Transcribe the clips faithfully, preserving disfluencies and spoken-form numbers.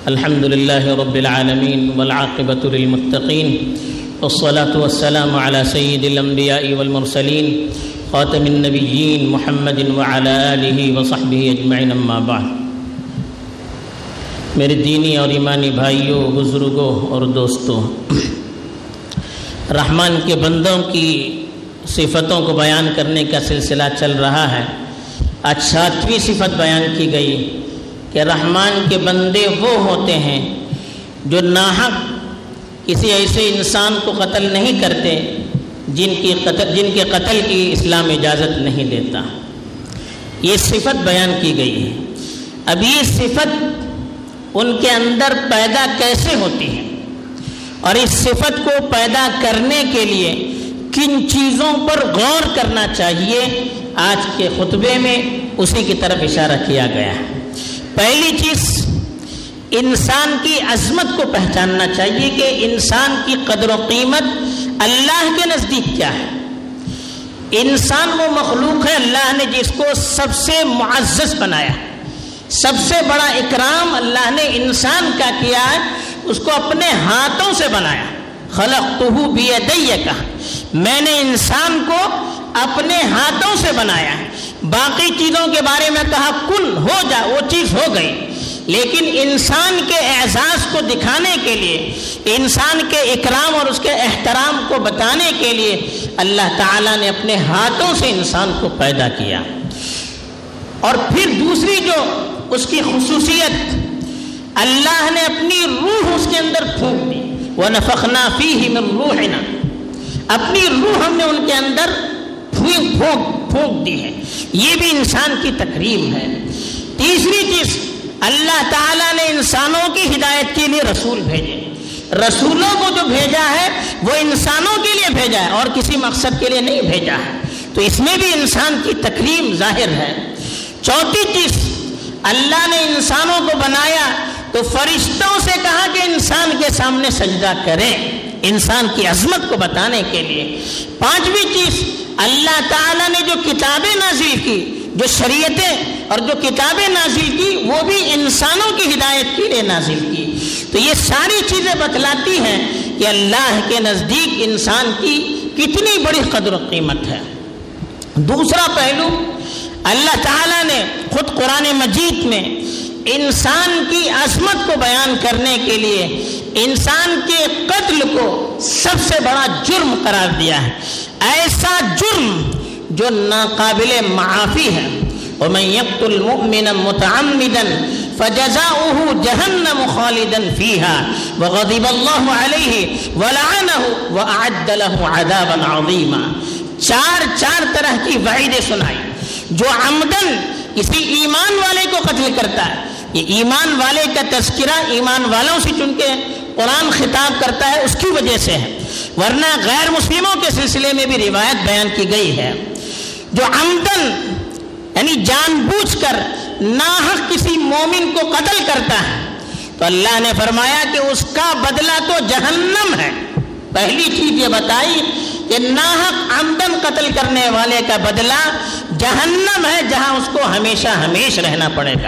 الحمد لله رب العالمين والعاقبة للمتقين والصلاة والسلام على سيد الأنبياء والمرسلين خاتم النبيين محمد وعلى آله وصحبه أجمعين اما بعد. میرے دینی اور ایمانی بھائیوں، بزرگوں اور دوستوں، رحمان کے بندوں کی صفتوں کو بیان کرنے کا سلسلہ چل رہا ہے. آج ساتویں صفت بیان کی گئی کہ رحمان کے بندے وہ ہوتے ہیں جو ناحق کسی ایسے انسان کو قتل نہیں کرتے جن کی قتل جن کے قتل کی اسلام اجازت نہیں دیتا. یہ صفت بیان کی گئی ہے. اب یہ صفت ان کے اندر پیدا کیسے ہوتی ہے اور اس صفت کو پیدا کرنے کے لیے کن چیزوں پر غور کرنا چاہیے، آج کے خطبے میں اسی کی طرف اشارہ کیا گیا ہے. پہلی چیز، انسان کی عظمت کو پہچاننا چاہیے کہ انسان کی قدر و قیمت اللہ کے نزدیک کیا ہے. انسان وہ مخلوق ہے اللہ نے جس کو سب سے معزز بنایا، سب سے بڑا اکرام اللہ نے انسان کا کیا ہے، اس کو اپنے ہاتھوں سے بنایا. خلقتہ بیدی کہا، میں نے انسان کو اپنے ہاتھوں سے بنایا ہے. باقی چیزوں کے بارے میں کہا کن ہو جا، وہ چیز ہو گئی. لیکن انسان کے اعزاز کو دکھانے کے لیے، انسان کے اکرام اور اس کے احترام کو بتانے کے لیے اللہ تعالیٰ نے اپنے ہاتھوں سے انسان کو پیدا کیا. اور پھر دوسری جو اس کی خصوصیت، اللہ نے اپنی روح اس کے اندر پھونک دی. وَنَفَخْنَا فِيهِ مِن رُوحِنَا، اپنی روح ہم نے ان کے اندر پھونک پھونک دی ہے. یہ بھی انسان کی تکریم ہے. تیسری چیز، اللہ تعالیٰ نے انسانوں کی ہدایت کے لیے رسول بھیجے. رسولوں کو جو بھیجا ہے وہ انسانوں کے لیے بھیجا ہے اور کسی مقصد کے لیے نہیں بھیجا ہے. تو اس میں بھی انسان کی تکریم ظاہر ہے. چوتھی چیز، اللہ نے انسانوں کو بنایا تو فرشتوں سے کہا کہ انسان کے سامنے سجدہ کریں، انسان کی عظمت کو بتانے کے لیے. پانچویں چیز، اللہ تعالیٰ نے جو کتابیں نازل کی، جو شریعتیں اور جو کتابیں نازل کی، وہ بھی انسانوں کی ہدایت کے لیے نازل کی. تو یہ ساری چیزیں بتلاتی ہیں کہ اللہ کے نزدیک انسان کی کتنی بڑی قدر و قیمت ہے. دوسرا پہلو، اللہ تعالیٰ نے خود قرآن مجید میں انسان کی عظمت کو بیان کرنے کے لیے انسان کے قتل کو سب سے بڑا جرم قرار دیا ہے. ایسا جرم جو ناقابل معافی ہے. وَمَن يَقْتُلْ مُؤْمِنًا مُتَعَمِّدًا فَجَزَاؤُهُ جَهَنَّمُ خَالِدًا فِيهَا وَغَضِبَ اللَّهُ عَلَيْهِ وَلَعَنَهُ وَأَعَدَّ لَهُ عَذَابًا عَظِيمًا. چار چار طرح کی وعیدیں سنائی. جو عمدن کسی ایمان والے کو قتل کرتا ہے، یہ ایمان والے کا تذکرہ ایمان والوں سے چونکہ قرآن خطاب کرتا ہے اس کی وجہ سے ہے، ورنہ غیر مسلموں کے سلسلے میں بھی روایت بیان کی گئی ہے. جو عمدن یعنی جان بوجھ کر ناحق کسی مومن کو قتل کرتا ہے تو اللہ نے فرمایا کہ اس کا بدلہ تو جہنم ہے. پہلی چیز یہ بتائی کہ ناحق عمدن قتل کرنے والے کا بدلہ جہنم ہے، جہاں اس کو ہمیشہ ہمیشہ رہنا پڑے گا.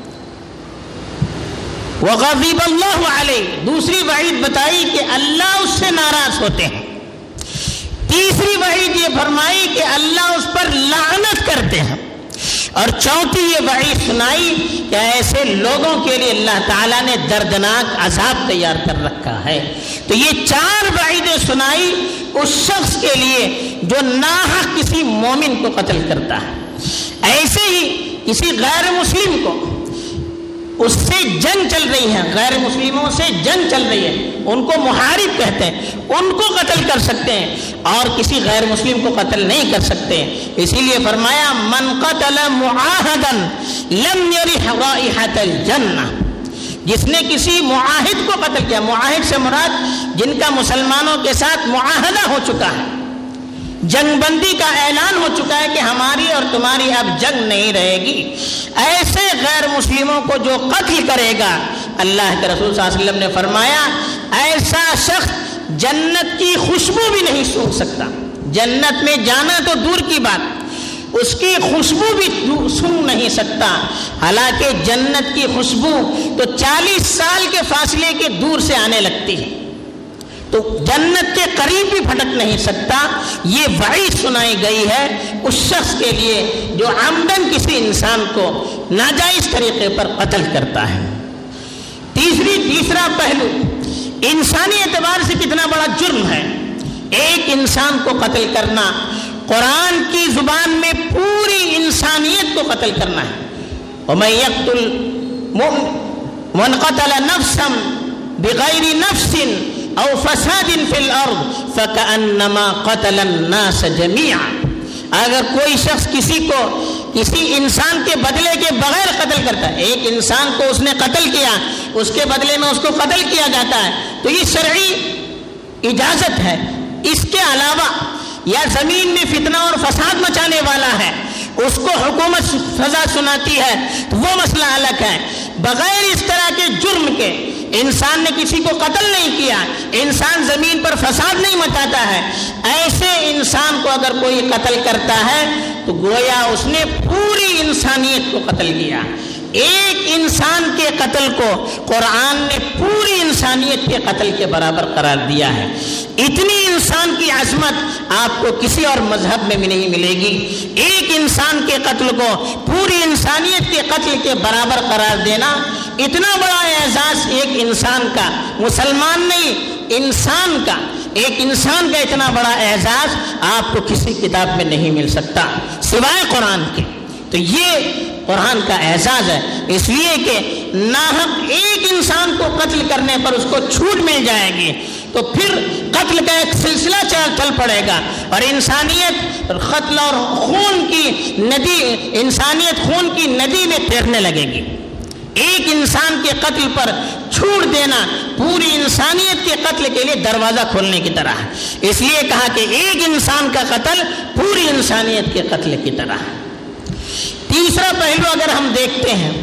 وغضب اللہ علیہ، دوسری وعید بتائی کہ اللہ اس سے ناراض ہوتے ہیں. تیسری وعید یہ فرمائی کہ اللہ اس پر لعنت کرتے ہیں. اور چوتھی یہ وعید سنائی کہ ایسے لوگوں کے لیے اللہ تعالیٰ نے دردناک عذاب تیار کر رکھا ہے. تو یہ چار وعیدیں سنائی اس شخص کے لیے جو ناحق کسی مومن کو قتل کرتا ہے. ایسے ہی کسی غیر مسلم کو، اس سے جنگ چل رہی ہے، غیر مسلموں سے جنگ چل رہی ہے، ان کو محارب کہتے ہیں، ان کو قتل کر سکتے ہیں اور کسی غیر مسلم کو قتل نہیں کر سکتے. اسی لیے فرمایا من قتل معاہدا لم یرح رائحۃ الجنہ، جس نے کسی معاہد کو قتل کیا. معاہد سے مراد جن کا مسلمانوں کے ساتھ معاہدہ ہو چکا ہے، جنگ بندی کا اعلان ہو چکا ہے کہ ہماری اور تمہاری اب جنگ نہیں رہے گی، ایسے غیر مسلموں کو جو قتل کرے گا، اللہ کے رسول صلی اللہ علیہ وسلم نے فرمایا ایسا شخص جنت کی خوشبو بھی نہیں سونگھ سکتا. جنت میں جانا تو دور کی بات، اس کی خوشبو بھی سونگ نہیں سکتا، حالانکہ جنت کی خوشبو تو چالیس سال کے فاصلے کے دور سے آنے لگتی ہے، تو جنت کے قریب بھی پھٹک نہیں سکتا۔ یہ وعید سنائی گئی ہے اس شخص کے لیے جو عمدن کسی انسان کو ناجائز طریقے پر قتل کرتا ہے۔ تیسری تیسرا پہلو انسانی اعتبار سے کتنا بڑا جرم ہے ایک انسان کو قتل کرنا۔ قرآن کی زبان میں پوری انسانیت کو قتل کرنا ہے۔ وَمَن يَقْتُلْ مَن قَتَلَ نَفْسًا بِغَيْرِ نَفْسٍ أَوْ فَسَادٍ فِي الْأَرْضِ فَكَأَنَّمَا قَتَلَ النَّاسَ جَمِيعًا۔ اگر کوئی شخص کسی کو کسی انسان کے بدلے کے بغیر قتل کرتا ہے، ایک انسان کو اس نے قتل کیا، اس کے بدلے میں اس کو قتل کیا جاتا ہے، تو یہ شرعی اجازت ہے۔ اس کے علاوہ یا زمین میں فتنہ اور فساد مچانے والا ہے، اس کو حکومت سزا سناتی ہے، تو وہ مسئلہ الگ ہے۔ بغیر اس طرح کے جرم کے انسان نے کسی کو قتل نہیں کیا، انسان زمین پر فساد نہیں مچاتا ہے، ایسے انسان کو اگر کوئی قتل کرتا ہے تو گویا اس نے پوری انسانیت کو قتل کیا۔ ایک انسان کے قتل کو قرآن نے پوری انسانیت کے قتل کے برابر قرار دیا ہے۔ اتنی انسان کی عظمت آپ کو کسی اور مذہب میں بھی نہیں ملے گی۔ ایک انسان کے قتل کو پوری انسانیت کے قتل کے برابر قرار دینا اتنا بڑا اعزاز ایک انسان کا، مسلمان نہیں انسان کا، ایک انسان کا اتنا بڑا اعزاز آپ کو کسی کتاب میں نہیں مل سکتا سوائے قرآن کے۔ تو یہ قرآن کا اعزاز ہے، اس لیے کہ ناحق ایک انسان کو قتل کرنے پر اس کو چھوٹ مل جائے گی تو پھر قتل کا ایک سلسلہ چل پڑے گا، اور انسانیت قتل اور خون کی ندی انسانیت خون کی ندی میں تیرنے لگے گی۔ ایک انسان کے قتل پر چھوڑ دینا پوری انسانیت کے قتل کے لیے دروازہ کھولنے کی طرح ہے، اس لیے کہا کہ ایک انسان کا قتل پوری انسانیت کے قتل کی طرح ہے۔ تیسرا پہلو اگر ہم دیکھتے ہیں،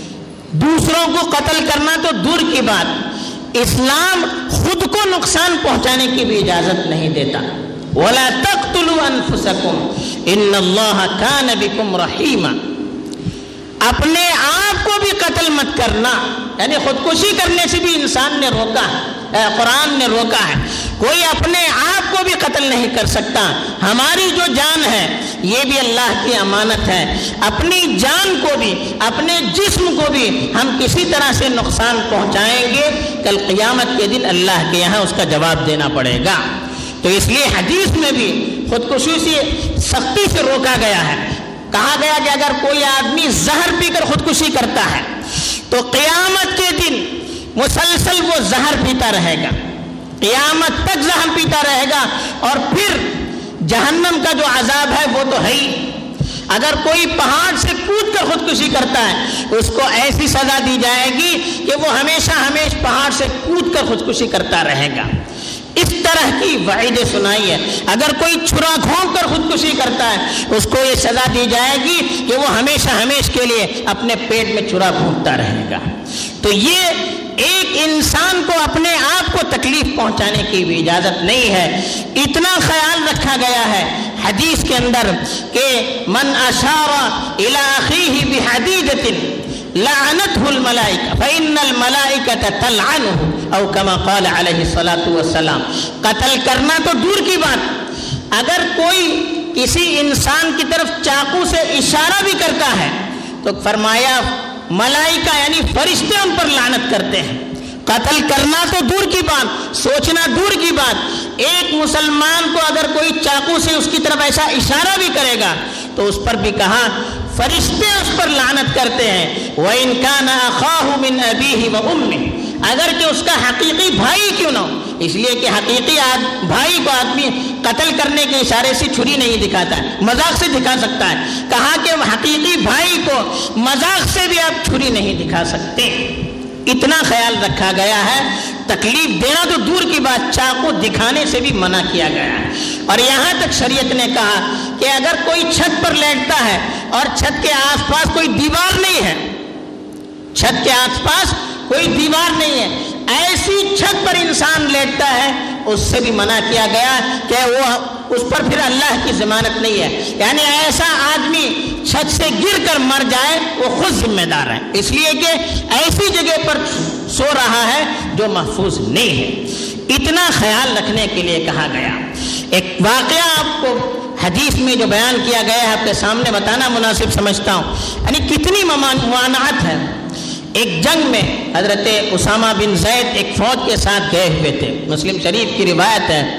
دوسروں کو قتل کرنا تو دور کی بات، اسلام خود کو نقصان پہنچانے کی بھی اجازت نہیں دیتا۔ وَلَا تَقْتُلُوا أَنفُسَكُمْ إِنَّ اللَّهَ كَانَ بِكُمْ رَحِيمًا۔ اپنے آپ کو بھی قتل مت کرنا، یعنی خودکشی کرنے سے بھی انسان نے روکا ہے، قرآن نے روکا ہے۔ کوئی اپنے آپ کو بھی قتل نہیں کر سکتا۔ ہماری جو جان ہے یہ بھی اللہ کی امانت ہے، اپنی جان کو بھی اپنے جسم کو بھی ہم کسی طرح سے نقصان پہنچائیں گے، کل قیامت کے دن اللہ کے یہاں اس کا جواب دینا پڑے گا۔ تو اس لیے حدیث میں بھی خودکشی سے سختی سے روکا گیا ہے، کہا گیا کہ اگر کوئی آدمی زہر پی کر خودکشی کرتا ہے تو قیامت کے دن مسلسل وہ زہر پیتا رہے گا، قیامت تک زہر پیتا رہے گا، اور پھر جہنم کا جو عذاب ہے وہ تو ہے ہی۔ اگر کوئی پہاڑ سے کود کر خودکشی کرتا ہے اس کو ایسی سزا دی جائے گی کہ وہ ہمیشہ ہمیشہ پہاڑ سے کود کر خودکشی کرتا رہے گا۔ اس طرح کی وعیدیں سنائی ہے۔ اگر کوئی چھرا گھونٹ کر خودکشی کرتا ہے اس کو یہ سزا دی جائے گی کہ وہ ہمیشہ ہمیشہ کے لیے اپنے پیٹ میں چھرا گھونٹتا رہے گا۔ تو یہ ایک انسان کو اپنے آپ کو تکلیف پہنچانے کی بھی اجازت نہیں ہے۔ اتنا خیال رکھا گیا ہے حدیث کے اندر کہ من اشار الی اخیہ بحدیدۃ لعنته الملائکہ فإن الملائکۃ تلعنہ او کما قال علیہ الصلاۃ والسلام۔ قتل کرنا تو دور کی بات، اگر کوئی کسی انسان کی طرف چاقو سے اشارہ بھی کرتا ہے تو فرمایا ملائکہ یعنی فرشتے ان پر لعنت کرتے ہیں۔ قتل کرنا تو دور کی بات، سوچنا دور کی بات، ایک مسلمان کو اگر کوئی چاقو سے اس کی طرف ایسا اشارہ بھی کرے گا تو اس پر بھی کہا فرشتے اس پر لعنت کرتے ہیں۔ وَإِن كَانَ أَخَاهُ مِنْ أَبِيهِ وَأُمِّهِ، اگر کہ اس کا حقیقی بھائی کیوں نہ ہو، اس لیے کہ حقیقی بھائی کو آدمی قتل کرنے کے اشارے سے چھری نہیں دکھاتا ہے، مذاق سے دکھا سکتا ہے۔ کہا کہ حقیقی بھائی کو مذاق سے بھی آپ چھری نہیں دکھا سکتے۔ اتنا خیال رکھا گیا ہے، تکلیف دینا تو دور کی بات، چاقو دکھانے سے بھی منع کیا گیا ہے۔ اور یہاں تک شریعت نے کہا کہ اگر کوئی چھت پر لیٹتا ہے اور چھت کے آس پاس کوئی دیوار نہیں ہے، چھت کے آس پاس کوئی دیوار نہیں ہے، ایسی چھت پر انسان لیٹتا ہے، اس سے بھی منع کیا گیا کہ وہ اس پر پھر اللہ کی ضمانت نہیں ہے. یعنی ایسا آدمی چھت سے گر کر مر جائے وہ خود ذمہ دار ہے، اس لیے کہ ایسی جگہ پر سو رہا ہے جو محفوظ نہیں ہے. اتنا خیال رکھنے کے لیے کہا گیا. ایک واقعہ آپ کو حدیث میں جو بیان کیا گیا ہے آپ کے سامنے بتانا مناسب سمجھتا ہوں. یعنی کتنی ممانعت ہے. ایک جنگ میں حضرت اسامہ بن زید ایک فوج کے ساتھ گئے ہوئے تھے. مسلم شریف کی روایت ہے،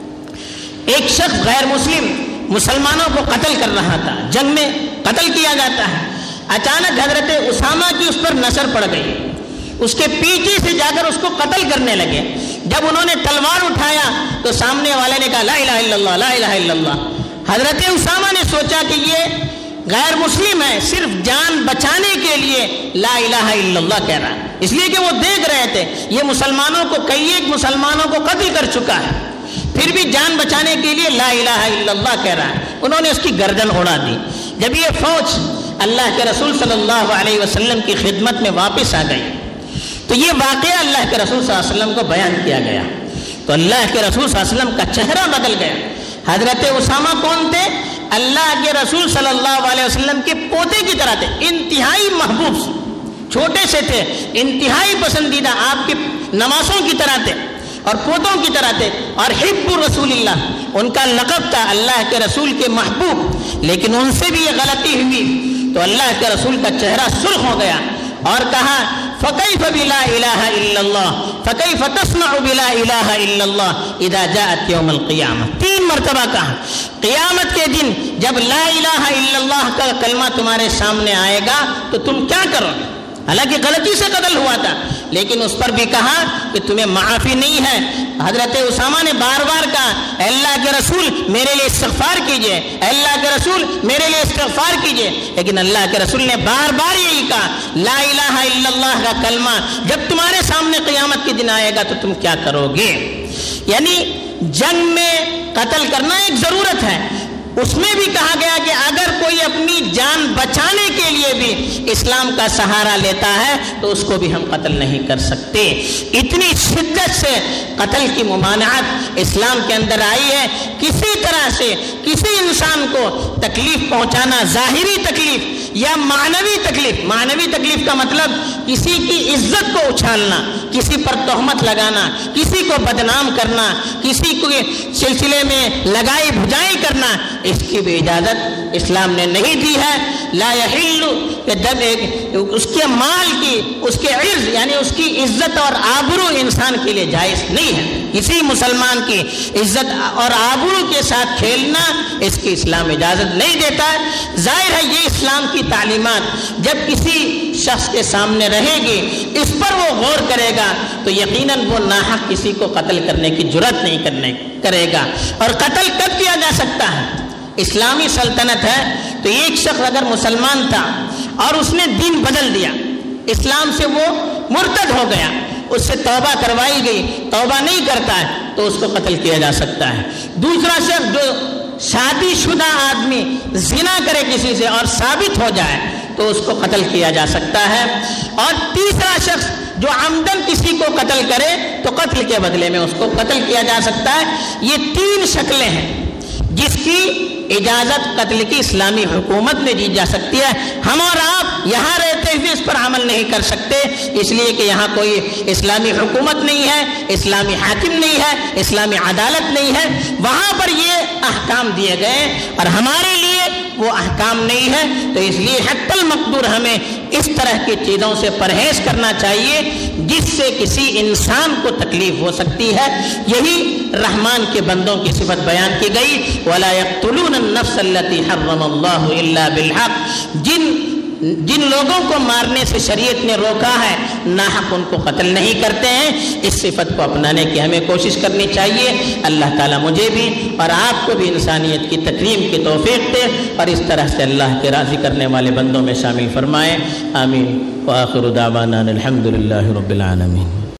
ایک شخص غیر مسلم مسلمانوں کو قتل کر رہا تھا، جنگ میں قتل کیا جاتا ہے. اچانک حضرت اسامہ کی اس پر نظر پڑ گئی، اس کے پیچھے سے جا کر اس کو قتل کرنے لگے. جب انہوں نے تلوار اٹھایا تو سامنے والے نے کہا لا الہ الا اللہ لا الہ الا اللہ. حضرت اسامہ نے سوچا کہ یہ غیر مسلم ہے، صرف جان بچانے کے لیے لا الہ الا اللہ کہہ رہا ہے، اس لیے کہ وہ دیکھ رہے تھے یہ مسلمانوں کو کئی ایک مسلمانوں کو قتل کر چکا ہے، پھر بھی جان بچانے کے لیے لا الہ الا اللہ کہہ رہا ہے. انہوں نے اس کی گردن اڑا دی. جب یہ فوج اللہ کے رسول صلی اللہ علیہ وسلم کی خدمت میں واپس آ گئی تو یہ واقعہ اللہ کے رسول صلی اللہ علیہ وسلم کو بیان کیا گیا. تو اللہ کے رسول صلی اللہ علیہ وسلم کا چہرہ بدل گیا. حضرت اسامہ کون تھے؟ اللہ کے رسول صلی اللہ علیہ وسلم کے پوتے کی طرح تھے، انتہائی محبوب، چھوٹے سے تھے، انتہائی پسندیدہ، آپ کے نواسوں کی طرح تھے اور پوتوں کی طرح تھے. اور حب رسول اللہ ان کا لقب تھا، اللہ کے رسول کے محبوب. لیکن ان سے بھی یہ غلطی ہوئی تو اللہ کے رسول کا چہرہ سرخ ہو گیا اور کہا فَكَيْفَ بِلَا إِلَهَ إِلَّا اللَّهُ فَكَيْفَ تَصْنَعُ بِلَا إِلَهَ إِلَّا اللَّهُ إِذَا جَاءَتْ يَوْمَ الْقِيَامَةِ. تین مرتبہ کہا قیامت کے دن جب لا الہ الا اللہ کا کلمہ تمہارے سامنے آئے گا تو تم کیا کرو گے؟ حالانکہ غلطی سے قتل ہوا تھا لیکن اس پر بھی کہا کہ تمہیں معافی نہیں ہے. حضرت اسامہ نے بار بار کہا اے اللہ کے رسول میرے لیے استغفار کیجئے، اے اللہ کے رسول میرے لیے استغفار کیجئے. لیکن اللہ کے رسول نے بار بار یہی کہا لا الہ الا اللہ کا کلمہ جب تمہارے سامنے قیامت کے دن آئے گا تو تم کیا کرو گے. یعنی جنگ میں قتل کرنا ایک ضرورت ہے، اس میں بھی کہا گیا کہ اگر کوئی اپنی جان بچانے کے لیے بھی اسلام کا سہارا لیتا ہے تو اس کو بھی ہم قتل نہیں کر سکتے. اتنی شدت سے قتل کی ممانعت اسلام کے اندر آئی ہے. کسی طرح سے کسی انسان کو تکلیف پہنچانا، ظاہری تکلیف یا معنوی تکلیف، معنوی تکلیف کا مطلب کسی کی عزت کو اچھالنا، کسی پر تہمت لگانا، کسی کو بدنام کرنا، کسی کو سلسلے میں لگائی بھجائی کرنا، اس کی بھی اجازت اسلام نے نہیں دی ہے. لا یحل کہ جب ایک اس کے مال کی، اس کے عرض یعنی اس کی عزت اور آبرو انسان کے لیے جائز نہیں ہے. کسی مسلمان کی عزت اور آبرو کے ساتھ کھیلنا اس کی اسلام اجازت نہیں دیتا ہے. ظاہر ہے یہ اسلام کی تعلیمات جب کسی شخص کے سامنے رہے گی، اس پر وہ غور کرے گا تو یقیناً وہ ناحق کسی کو قتل کرنے کی جرات نہیں کرنے کرے گا. اور قتل کب کیا جا سکتا ہے؟ اسلامی سلطنت ہے تو ایک شخص اگر مسلمان تھا اور اس نے دین بدل دیا، اسلام سے وہ مرتد ہو گیا، اس سے توبہ کروائی گئی، توبہ نہیں کرتا ہے تو اس کو قتل کیا جا سکتا ہے. دوسرا شخص جو شادی شدہ آدمی زنا کرے کسی سے اور ثابت ہو جائے تو اس کو قتل کیا جا سکتا ہے. اور تیسرا شخص جو عمدن کسی کو قتل کرے تو قتل کے بدلے میں اس کو قتل کیا جا سکتا ہے. یہ تین شکلیں ہیں جس کی اجازت قتل کی اسلامی حکومت میں دی جا سکتی ہے. ہم اور آپ یہاں رہتے ہوئے اس پر عمل نہیں کر سکتے اس لیے کہ یہاں کوئی اسلامی حکومت نہیں ہے، اسلامی حاکم نہیں ہے، اسلامی عدالت نہیں ہے. وہاں پر یہ احکام دیے گئے اور ہمارے لیے وہ احکام نہیں ہے. تو اس لیے حتی المقدور ہمیں اس طرح کی چیزوں سے پرہیز کرنا چاہیے جس سے کسی انسان کو تکلیف ہو سکتی ہے. یہی رحمان کے بندوں کی صفت بیان کی گئی وَلَا يَقْتُلُونَ النَّفْسَ الَّتِي حَرَّمَ اللَّهُ إِلَّا بِالْحَقِّ. جن جن لوگوں کو مارنے سے شریعت نے روکا ہے ناحق ان کو قتل نہیں کرتے ہیں. اس صفت کو اپنانے کی ہمیں کوشش کرنی چاہیے. اللہ تعالیٰ مجھے بھی اور آپ کو بھی انسانیت کی تکریم کی توفیق دے اور اس طرح سے اللہ کے راضی کرنے والے بندوں میں شامل فرمائے. آمین. وآخر دعوانا الحمد للہ رب العالمین.